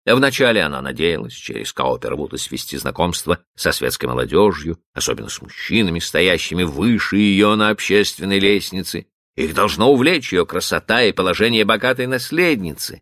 Вначале она надеялась через Каупервуда свести знакомство со светской молодежью, особенно с мужчинами, стоящими выше ее на общественной лестнице. Их должно увлечь ее красота и положение богатой наследницы.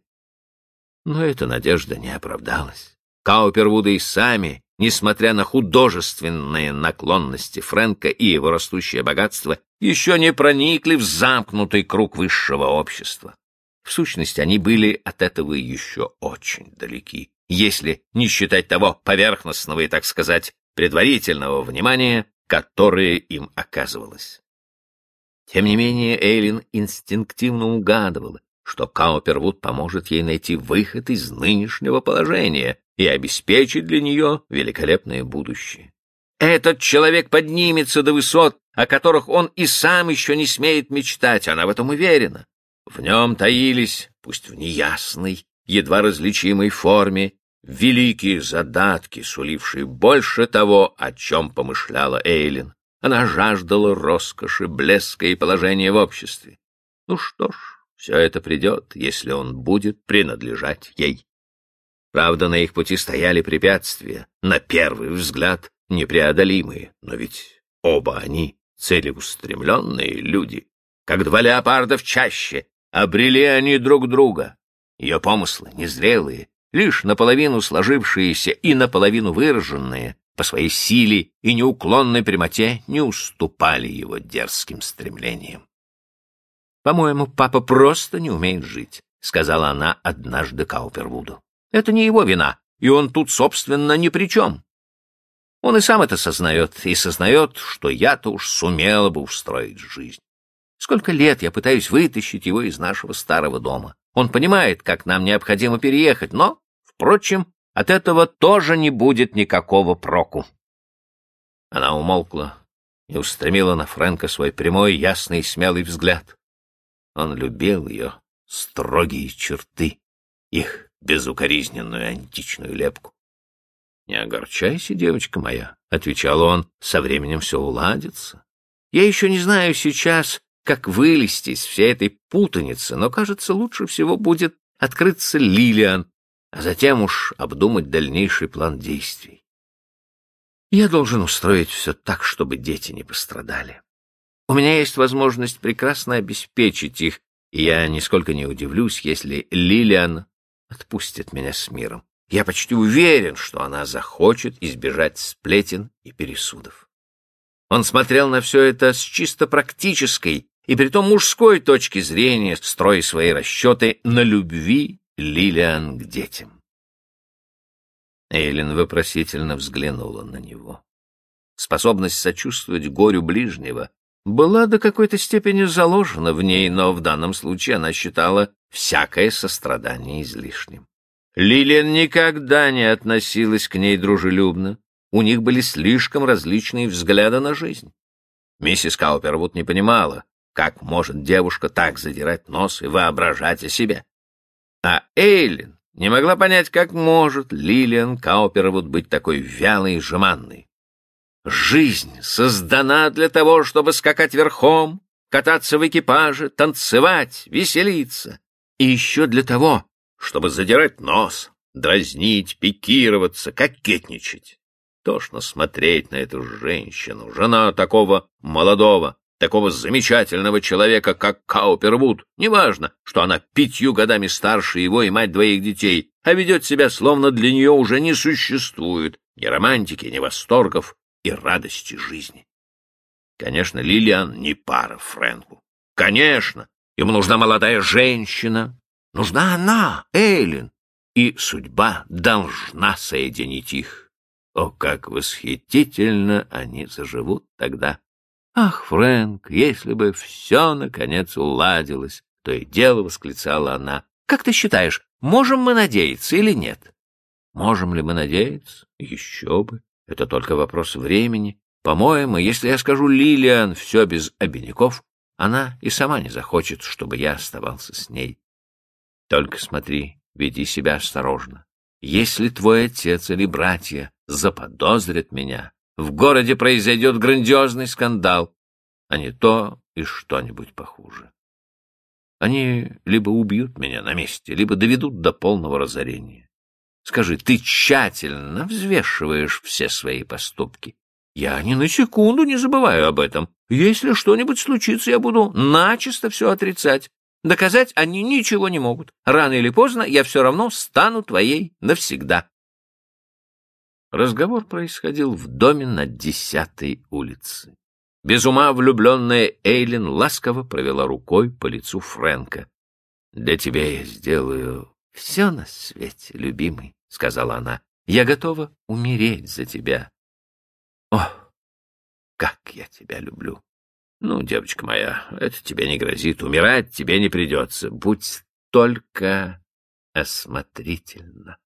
Но эта надежда не оправдалась. Каупервуды и сами, несмотря на художественные наклонности Фрэнка и его растущее богатство, еще не проникли в замкнутый круг высшего общества. В сущности, они были от этого еще очень далеки, если не считать того поверхностного и, так сказать, предварительного внимания, которое им оказывалось. Тем не менее, Эйлин инстинктивно угадывала, что Каупервуд поможет ей найти выход из нынешнего положения и обеспечить для нее великолепное будущее. Этот человек поднимется до высот, о которых он и сам еще не смеет мечтать, она в этом уверена. В нем таились, пусть в неясной, едва различимой форме, великие задатки, сулившие больше того, о чем помышляла Эйлин. Она жаждала роскоши, блеска и положения в обществе. Ну что ж, все это придет, если он будет принадлежать ей. Правда, на их пути стояли препятствия, на первый взгляд непреодолимые, но ведь оба они целеустремленные люди, как два леопарда в чаще. Обрели они друг друга. Ее помыслы, незрелые, лишь наполовину сложившиеся и наполовину выраженные, по своей силе и неуклонной прямоте не уступали его дерзким стремлениям. «По-моему, папа просто не умеет жить», — сказала она однажды Каупервуду. «Это не его вина, и он тут, собственно, ни при чем. Он и сам это сознает, и сознает, что я-то уж сумела бы устроить жизнь. Сколько лет я пытаюсь вытащить его из нашего старого дома. Он понимает, как нам необходимо переехать, но, впрочем, от этого тоже не будет никакого проку». Она умолкла и устремила на Фрэнка свой прямой, ясный и смелый взгляд. Он любил ее строгие черты, их безукоризненную античную лепку. «Не огорчайся, девочка моя», — отвечал он, — «со временем все уладится. Я еще не знаю сейчас, как вылезти из всей этой путаницы, но, кажется, лучше всего будет открыться Лилиан, а затем уж обдумать дальнейший план действий. Я должен устроить все так, чтобы дети не пострадали. У меня есть возможность прекрасно обеспечить их, и я нисколько не удивлюсь, если Лилиан отпустит меня с миром. Я почти уверен, что она захочет избежать сплетен и пересудов». Он смотрел на все это с чисто практической и притом мужской точки зрения, строя свои расчеты на любви Лилиан к детям. Эйлин вопросительно взглянула на него. Способность сочувствовать горю ближнего была до какой-то степени заложена в ней, но в данном случае она считала всякое сострадание излишним. Лилиан никогда не относилась к ней дружелюбно. У них были слишком различные взгляды на жизнь. Миссис Каупервуд не понимала, как может девушка так задирать нос и воображать о себе. А Эйлин не могла понять, как может Лилиан Каупервуд быть такой вялой и жеманной. Жизнь создана для того, чтобы скакать верхом, кататься в экипаже, танцевать, веселиться. И еще для того, чтобы задирать нос, дразнить, пикироваться, кокетничать. Тошно смотреть на эту женщину, жена такого молодого, такого замечательного человека, как Каупервуд. Неважно, что она 5 годами старше его и мать 2 детей, а ведет себя, словно для нее уже не существует ни романтики, ни восторгов и радости жизни. Конечно, Лилиан не пара Фрэнку. Конечно, ему нужна молодая женщина. Нужна она, Эйлин, и судьба должна соединить их. О, как восхитительно они заживут тогда! «Ах, Фрэнк, если бы все, наконец, уладилось!» — то и дело восклицала она. «Как ты считаешь, можем мы надеяться или нет?» «Можем ли мы надеяться? Еще бы! Это только вопрос времени. По-моему, если я скажу Лилиан все без обиняков, она и сама не захочет, чтобы я оставался с ней. Только смотри, веди себя осторожно. Если твой отец или братья заподозрят меня, в городе произойдет грандиозный скандал, а не то и что-нибудь похуже. Они либо убьют меня на месте, либо доведут до полного разорения. Скажи, ты тщательно взвешиваешь все свои поступки? Я ни на секунду не забываю об этом. Если что-нибудь случится, я буду начисто все отрицать. Доказать они ничего не могут. Рано или поздно я все равно стану твоей навсегда. Разговор происходил в доме на 10-й улице. Без ума влюбленная Эйлин ласково провела рукой по лицу Фрэнка. — Для тебя я сделаю все на свете, любимый, — сказала она. — Я готова умереть за тебя. О, как я тебя люблю! Ну, девочка моя, это тебе не грозит, умирать тебе не придется. Будь только осмотрительна.